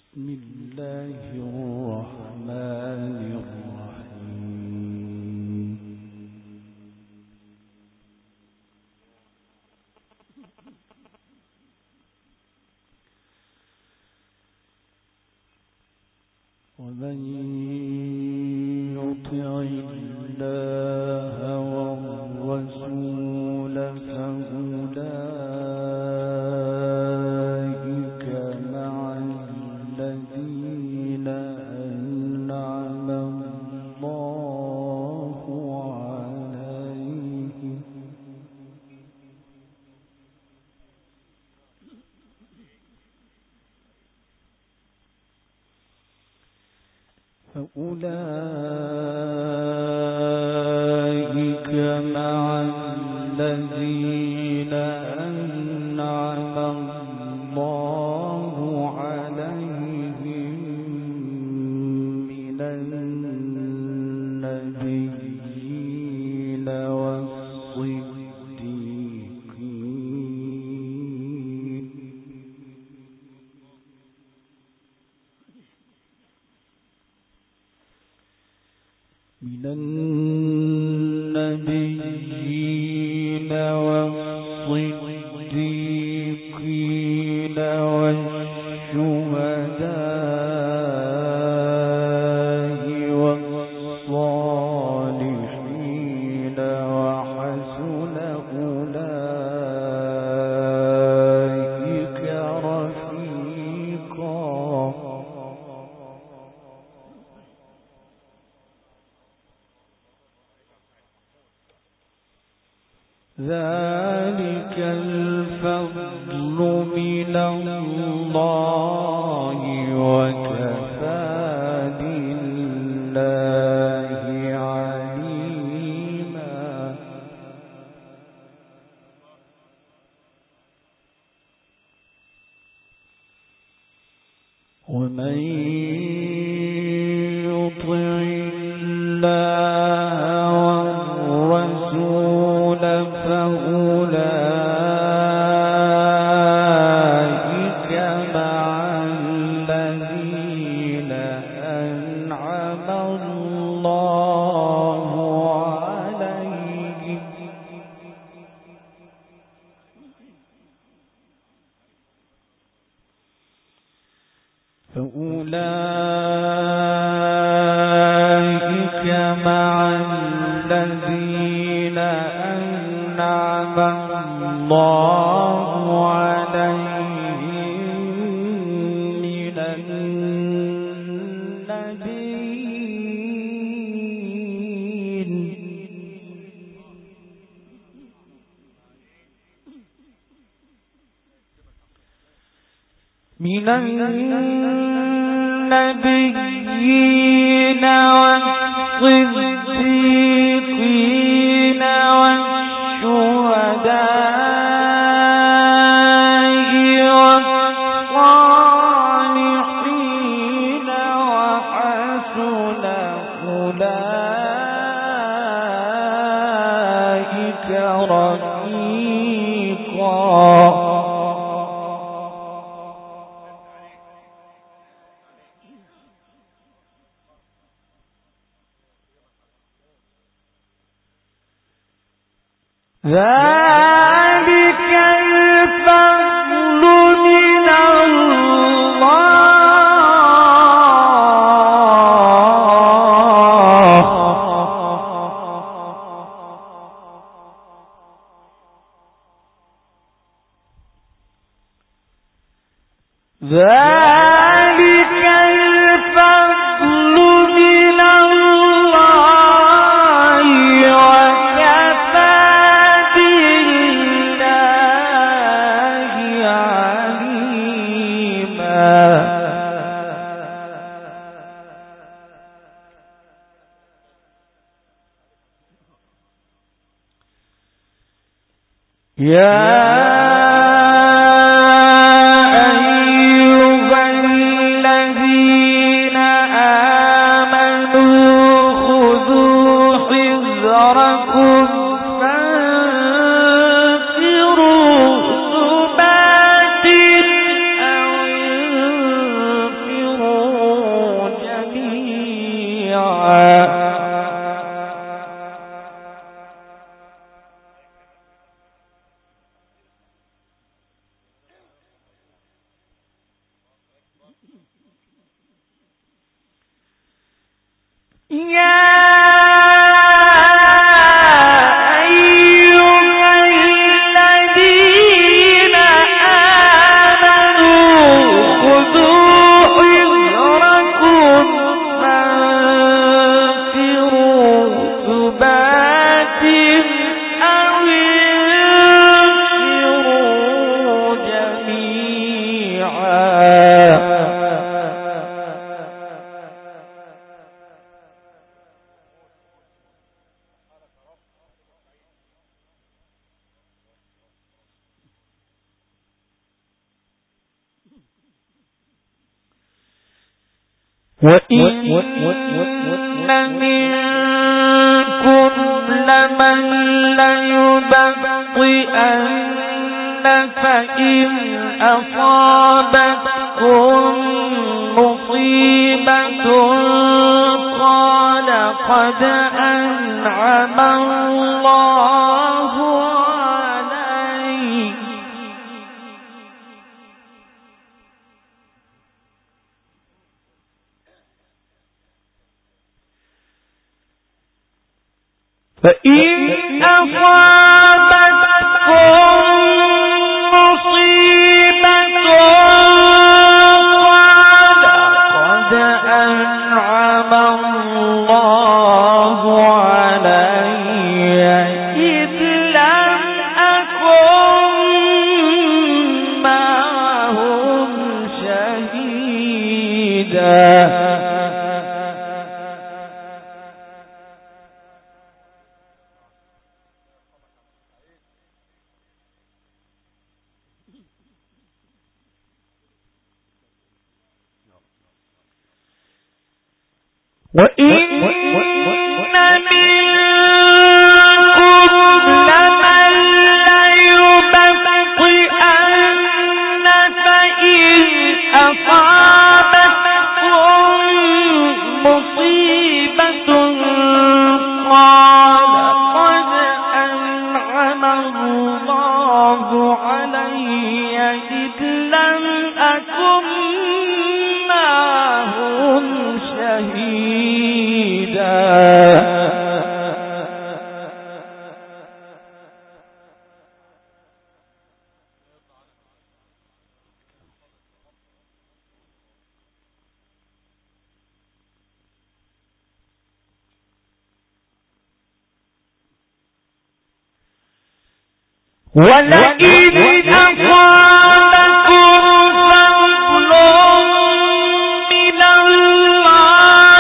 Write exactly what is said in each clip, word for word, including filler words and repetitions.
بسم الله الرحمن الرحيم. ومن يطع الله والرسول فأولئك مع الذين أنعم الله عليهم فأولئك مع الذين أنعم الله عليهم من النبيين والصديقين من النبيين والصديقين والشهداء والصالحين وحسن أولئك رفيقا. ذلك الفضل من الله وكفى بالله عليما. ومن يطع الله والرسول فأولئك مع الذين أنعم الله عليهم فأولئك مع الذين أنعم الله عليهم من النبيين من النبيين والصديقين والشهداء والصالحين وحسن أولئك رفيقا. ذلك الفضل من الله ذلك الفضل من الله وكفى بالله عليما. يا أيها الذين آمنوا خذوا حذركم فانفروا ثبات أو جميعا. وَإِنَّ مِنكُمْ لَمَن لَّيُبَطِّئَنَّ فَإِنْ أَصَابَتْكُم مُّصِيبَةٌ قَالَ قَدْ أَنْعَمَ اللَّهُ عَلَيَّ فَإِنْ أَصَابَتْكُم مُّصِيبَةٌ قَالَ قَدْ أَنْعَمَ اللَّهُ عَلَيَّ إِذْ لَمْ أَكُن مَّعَهُمْ شَهِيدًا. وَإِنَّ مِنكُمْ لَمَن لَّيُبَطِّئَنَّ فَإِنْ أَصَابَتْكُم مُّصِيبَةٌ قَالَ قَدْ أَنْعَمَ اللَّهُ عَلَيَّ إِذْ لَمْ أَكُن مَّعَهُمْ شَهِيدًا. وَلَئِنْ أَصَابَكُمْ فَضْلٌ مِّنَ اللَّهِ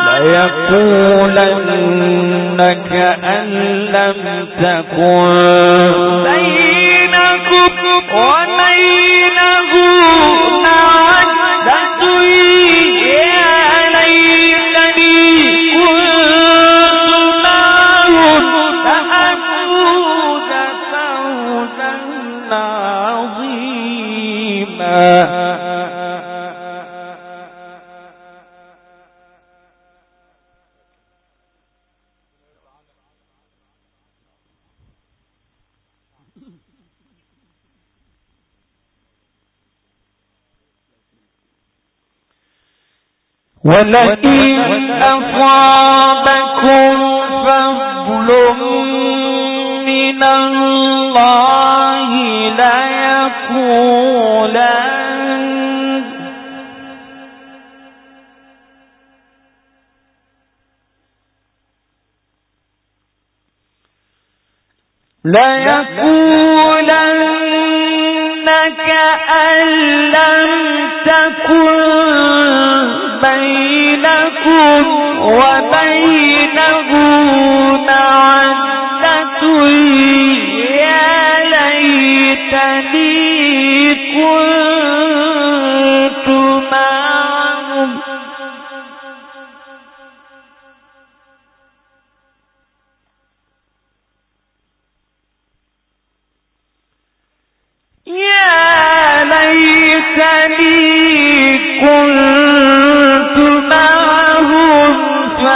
لَيَقُولَنَّ كَأَن لَّمْ تَكُن بَيْنَكُمْ وَبَيْنَهُ مَوَدَّةٌ يَا لَيْتَنِي كُنتُ مَعَهُمْ فَأَفُوزَ فَوْزًا عَظِيمًا. وَلَئِنْ أَصَابَكُمْ فَضْلٌ مِّنَ اللَّهِ لَيَقُولَنَّ لَيَقُولَنَّ كَأَن لَّمْ تَكُن بَيْنَكُمْ وَبَيْنَهُ مَوَدَّةٌ يَا لَيْتَنِي كُنتُ مَعَهُمْ يا ليتني كنت معهم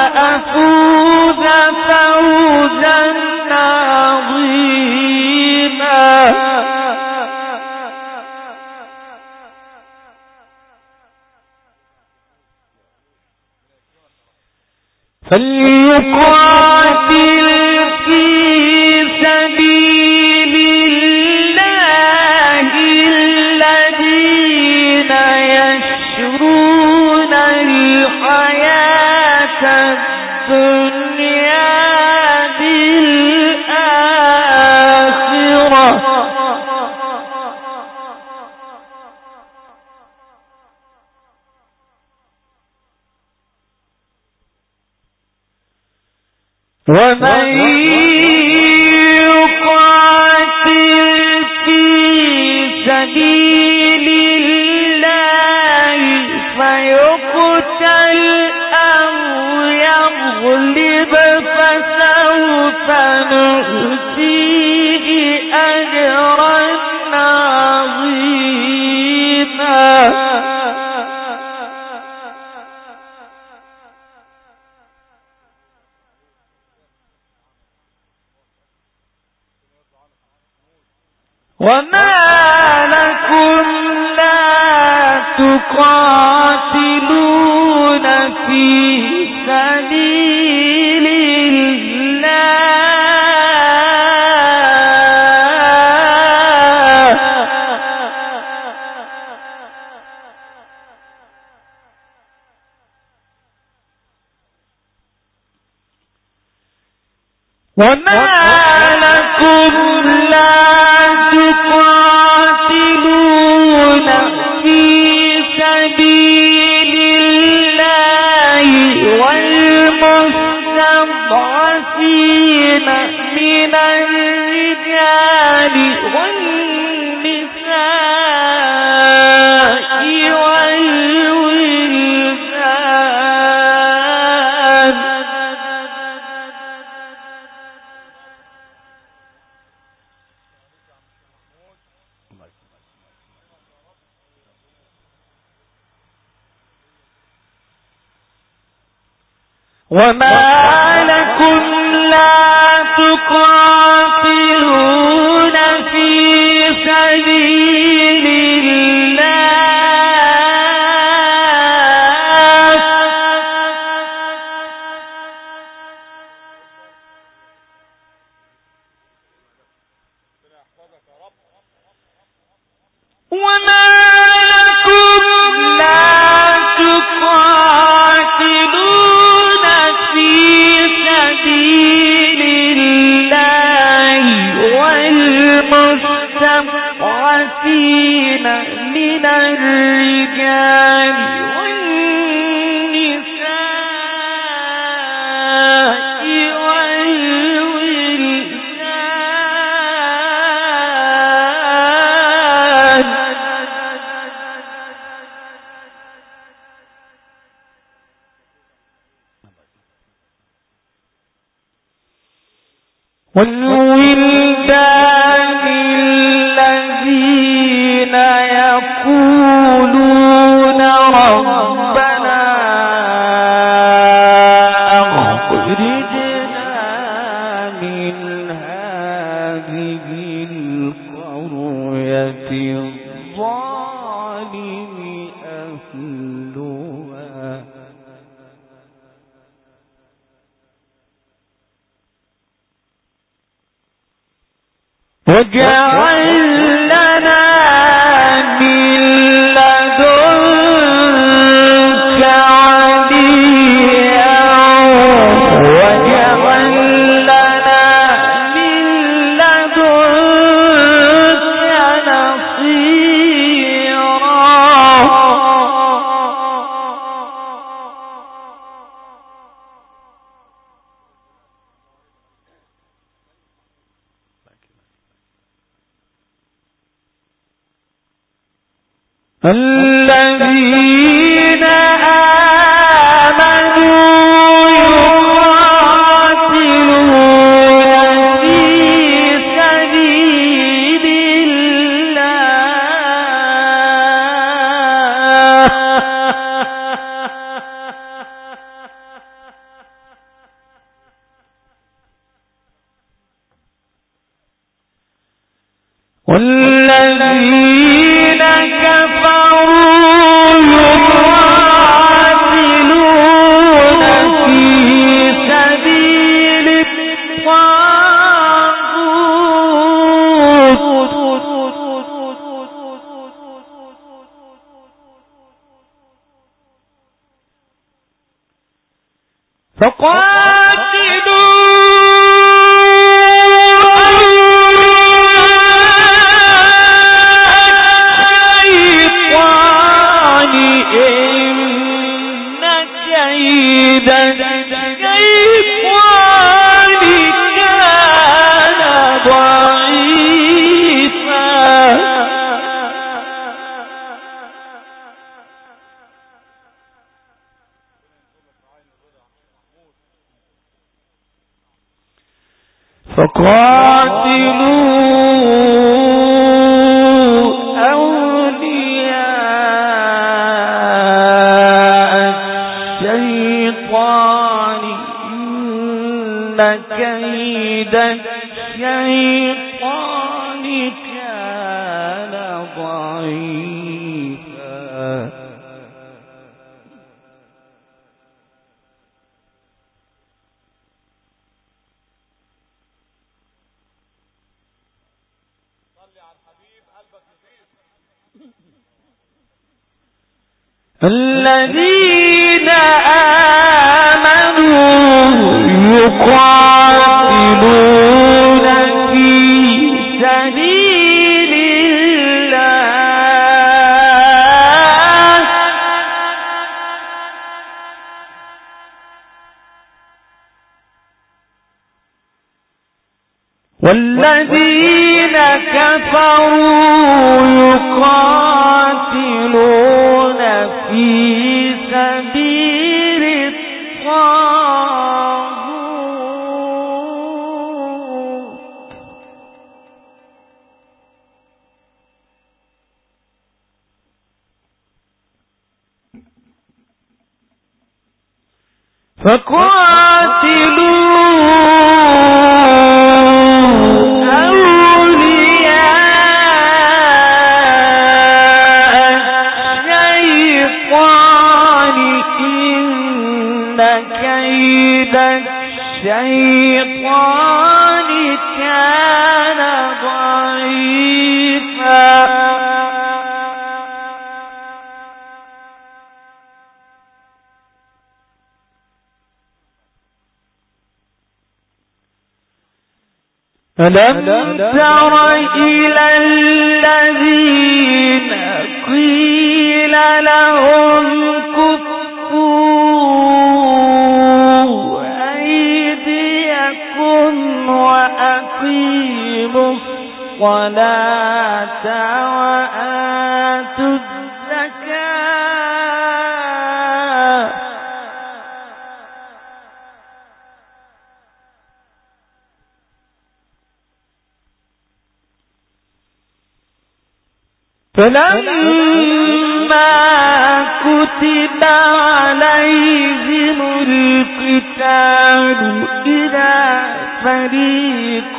فليقاتل في سبيل الله الذين يشرون الحياة الدنيا بالآخرة ومن يقاتل في سبيل الله فيقتل أو يغلب فسوف نؤتيه أجرا عظيما وما لكم لا تقاتلون في سبيل الله وما لكم لا تقاتلون في سبيل الله والمستضعفين من الرجال والنساء والولدان وما لكم لا تقاتلون في سبيل الله وما لكم لا تقاتلون في سبيل الله والمستضعفين من الرجال والنساء والولدان والولدان الذين يقولون ربنا أخرجنا من هذه القرية الظالم أهلها واجعل لنا من لدنك وليا واجعل لنا من لدنك نصيرا الذين آمنوا يقاتلون في سبيل الله والذين كفروا يقاتلون في فقاتلوا الشيطان إن كيد الشيطان كان ضعيفا فقاتلوا أولياء الشيطان إن كيد الشيطان كان ضعيفا الذين آمنوا يقاتلون في سبيل الله والذين كفروا يقاتلون في سبيل الطاغوت فقاتلوا الشيطان كان ضعيفا ألم تر إلى الذين قيل لهم كفوا أيديكم وأقيموا الصلاة وآتوا الزكاة فلما كتب عليهم القتال إذا فريق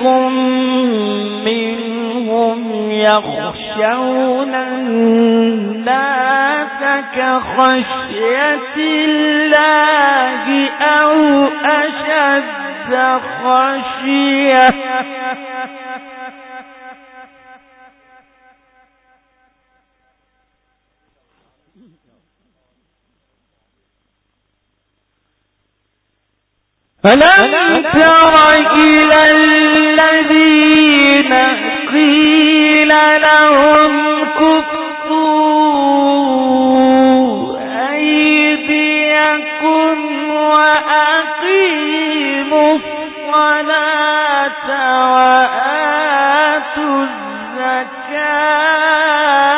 منهم يخشون الناس كخشية الله أو أشد خشية ألم تر إلى الذين قيل لهم كفوا أيديكم وأقيموا الصلاة وآتوا الزكاة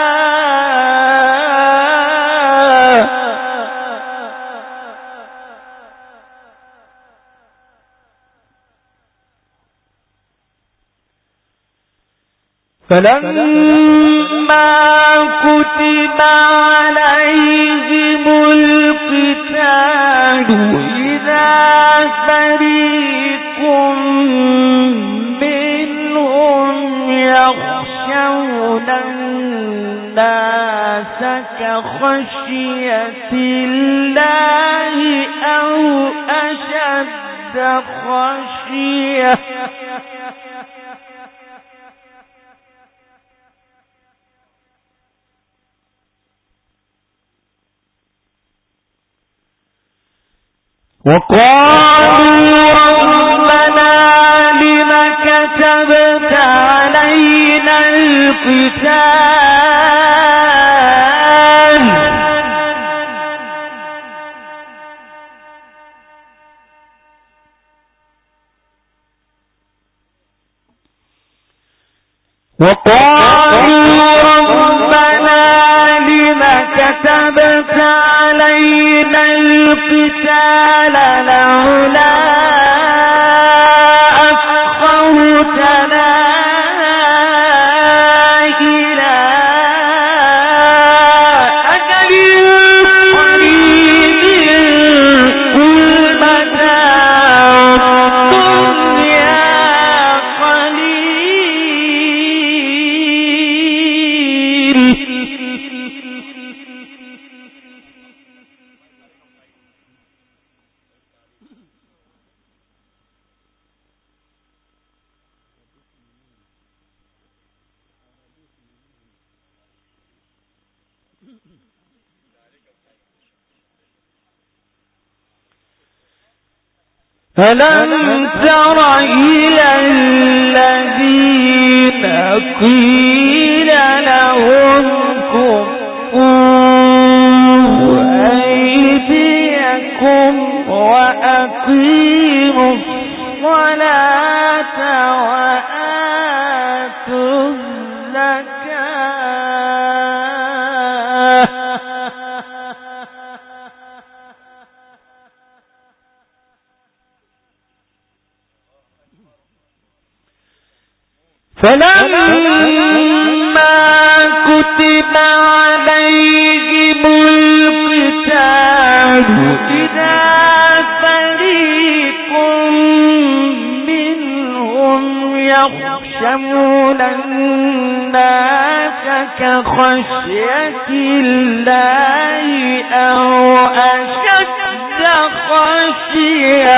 فلما كتب عليهم القتال إذا فريق منهم يخشون الناس كخشية الله أو أشد خشية وقالوا ربنا لم كتبت علينا القتال وقالوا ربنا لم كتبت علينا القتال لولا أخرتنا إلى أجل قريب قل متاع الدنيا ألم تر إلى الذين قيل لهم كفوا أيديكم وأقيموا الصلاة وآتوا الزكاة فلما كتب عليهم القتال إذا فريق منهم يخشون الناس كخشية الله أو أشد خشية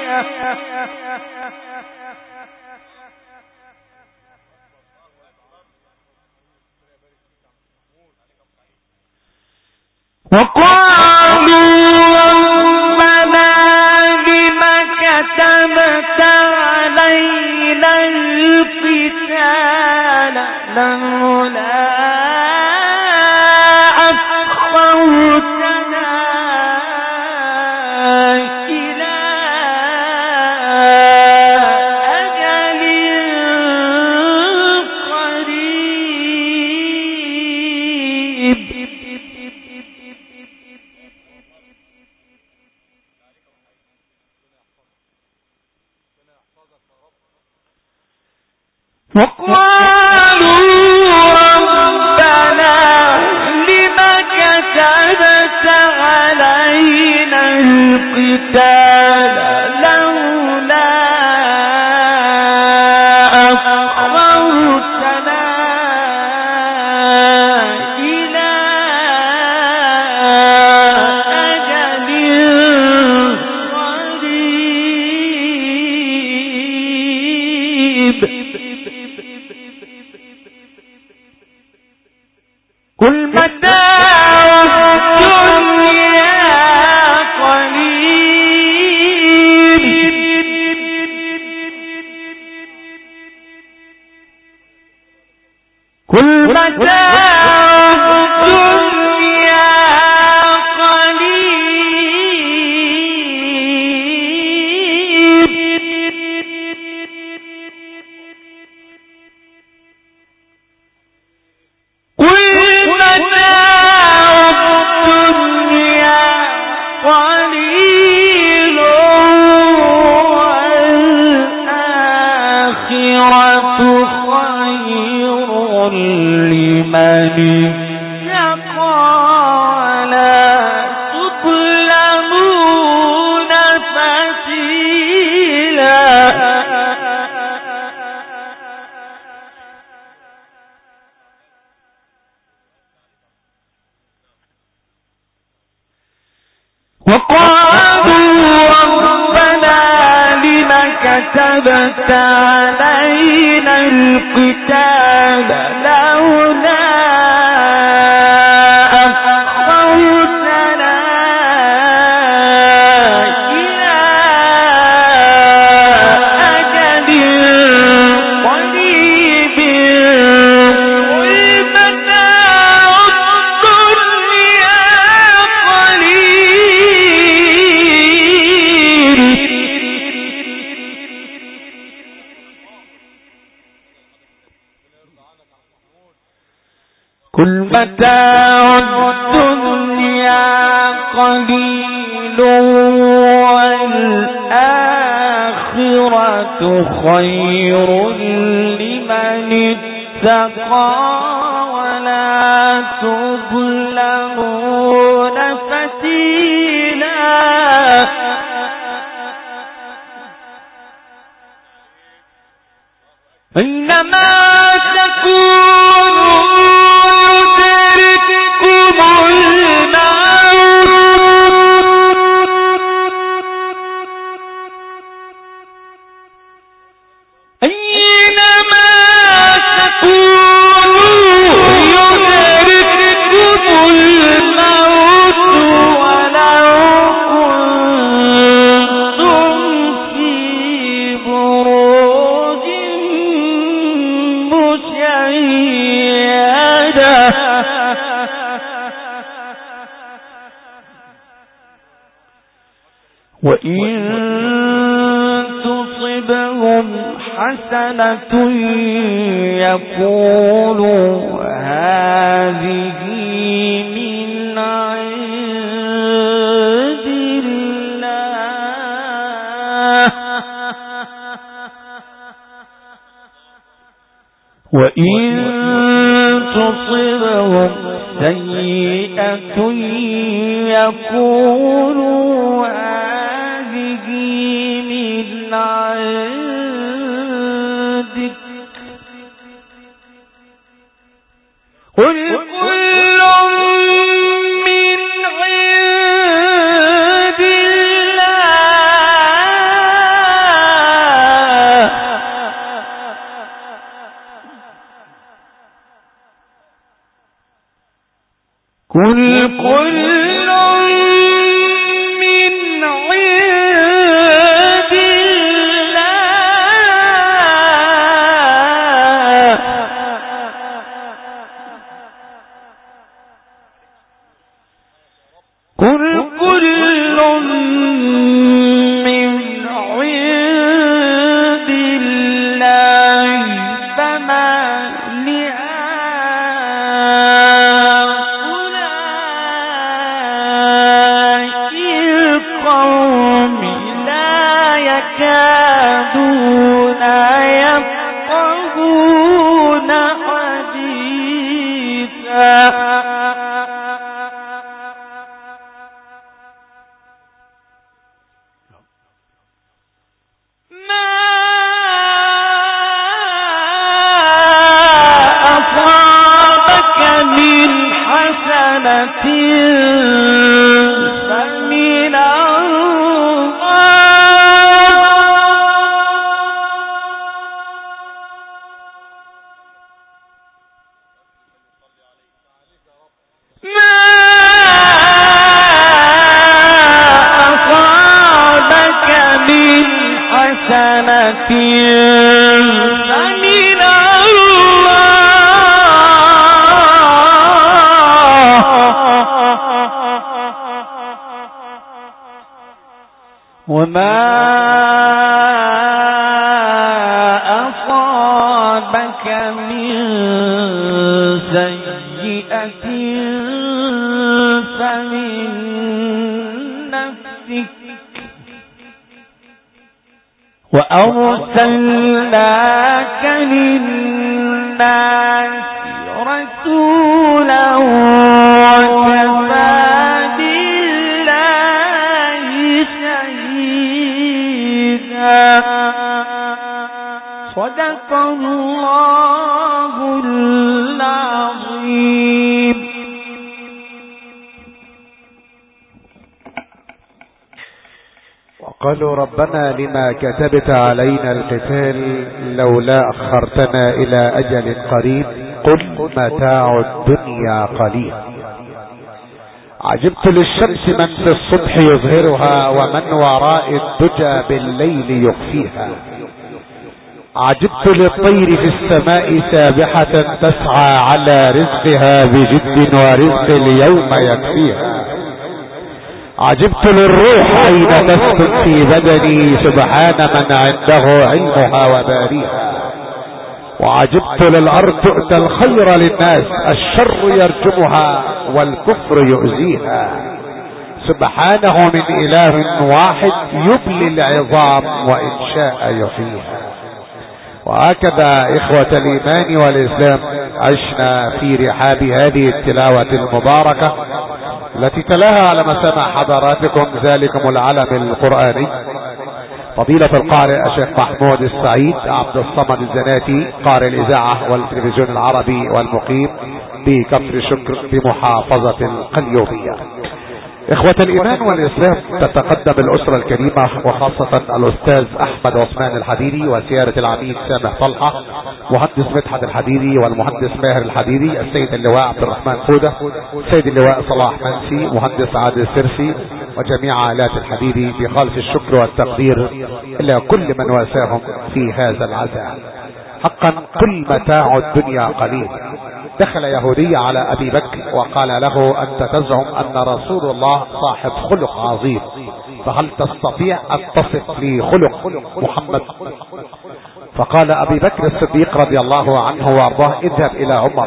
وقالوا ربنا لم كتبت علينا القتال لولا أخرتنا إلى أجل قريب وقالوا ربنا لم كتبت علينا القتال لولا أخرتنا إلى أجل قريب قل متاع الدنيا قليل قل متاع الدنيا قليل والآخرة خير لمن اتقى ولا تظلمون فتيلا وقالوا ربنا لم كتبت علينا القتال لولا أخرتنا إلى متاع الدنيا قليل والآخرة خير لمن اتقى ولا تظلمون فتيلا. إنما تكونوا يدرككم الموت أينما تكونوا يدرككم الموت ولو كنتم في بروج مشيدة. وإن تصبهم حسنة يقولوا هذه من عند الله وإن تصبهم سيئة يقولوا هذه من عندك قل كل من عند الله قل كل من عند الله قل كل من عند الله فما وما أصابك من سيئة فمن نفسك وأرسلناك للناس رسولا وكفى بالله شهيدا. صدق الله العظيم. وقالوا ربنا لما كتبت علينا القتال لولا أخرتنا إلى أجل قريب قل متاع الدنيا قليل. عجبت للشمس من في الصبح يظهرها ومن وراء الدجى بالليل يخفيها. عجبت للطير في السماء سابحة تسعى على رزقها بجد ورزق اليوم يكفيها. عجبت للروح حين تسكن في بدني سبحان من عنده علمها وباريها. وعجبت للأرض تؤتى الخير للناس، الشر يرجمها والكفر يؤذيها. سبحانه من إله واحد يبلي العظام وإن شاء يحييها. وهكذا إخوة الإيمان والإسلام عشنا في رحاب هذه التلاوة المباركة التي تلاها على مسامع حضراتكم ذلكم العلم القرآني فضيلة القارئ الشيخ محمود السعيد عبد الصمد الزناتي، قارئ الإذاعة والتلفزيون العربي والمقيم بكفر شكر بمحافظة القليوبية. إخوة الإيمان والإسلام، تتقدم الأسرة الكريمة وخاصة الأستاذ أحمد عثمان الحديدي وسيادة العميد سامح طلحة، مهندس مدحت الحديدي والمهندس ماهر الحديدي، السيد اللواء عبد الرحمن فودة، السيد اللواء صلاح منسي، مهندس عادل السرسي، وجميع عائلات الحديدي بخالص الشكر والتقدير إلى كل من واساهم في هذا العزاء. حقا كل متاع الدنيا قليل. دخل يهودي على أبي بكر وقال له: أنت تزعم أن رسول الله صاحب خلق عظيم، فهل تستطيع أن تصف لي خلق محمد؟ فقال أبي بكر الصديق رضي الله عنه وارضاه: اذهب إلى عمر.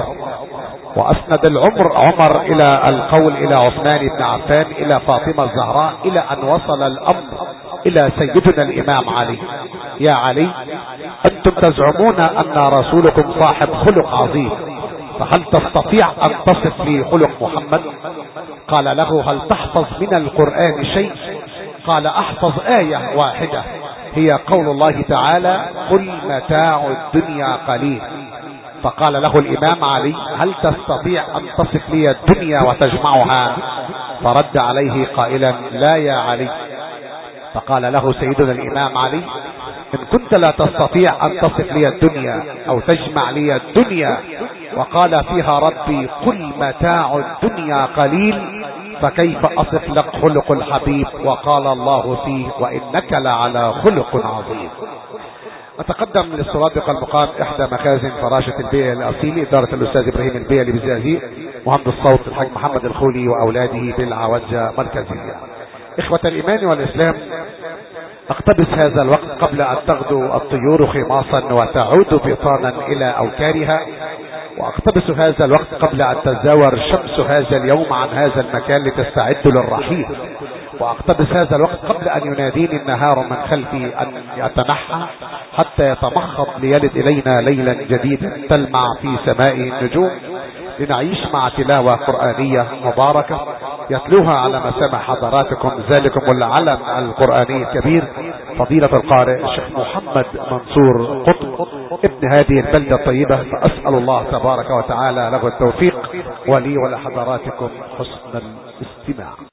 وأسند العمر عمر إلى القول إلى عثمان بن عفان إلى فاطمة الزهراء إلى أن وصل الأمر إلى سيدنا الإمام علي: يا علي، أنتم تزعمون أن رسولكم صاحب خلق عظيم، فهل تستطيع أن تصف لي خلق محمد؟ قال له: هل تحفظ من القرآن شيء؟ قال: أحفظ آية واحدة، هي قول الله تعالى: قل متاع الدنيا قليل. فقال له الإمام علي: هل تستطيع أن تصف لي الدنيا وتجمعها؟ فرد عليه قائلا: لا يا علي. فقال له سيدنا الإمام علي: إن كنت لا تستطيع أن تصف لي الدنيا أو تجمع لي الدنيا وقال فيها ربي: قل متاع الدنيا قليل، فكيف أصف لك خلق الحبيب وقال الله فيه: وإنك لعلى خلق عظيم. أتقدم للسرادق المقام إحدى مخازن فراشة البيئة الأصيلي، إدارة الأستاذ إبراهيم البيئة بالزقازيق، مهندس الصوت الحاج محمد الخولي وأولاده بالعوجة مركزية. إخوة الإيمان والإسلام، اقتبس هذا الوقت قبل أن تغدو الطيور خماصا وتعود بطانا إلى أوكارها، واقتبس هذا الوقت قبل أن تزاور شمس هذا اليوم عن هذا المكان لتستعد للرحيل، واقتبس هذا الوقت قبل أن يناديني النهار من خلفي أن يتنحى حتى يتمخض ليلد إلينا ليلا جديدا تلمع في سمائه النجوم، لنعيش مع تلاوة قرآنية مباركة يتلوها على مسامع حضراتكم ذلكم العلم القرآني الكبير فضيلة القارئ الشيخ محمد منصور قطب ابن هذه البلدة الطيبة. فأسأل الله تبارك وتعالى له التوفيق ولي ولحضراتكم حسن الاستماع.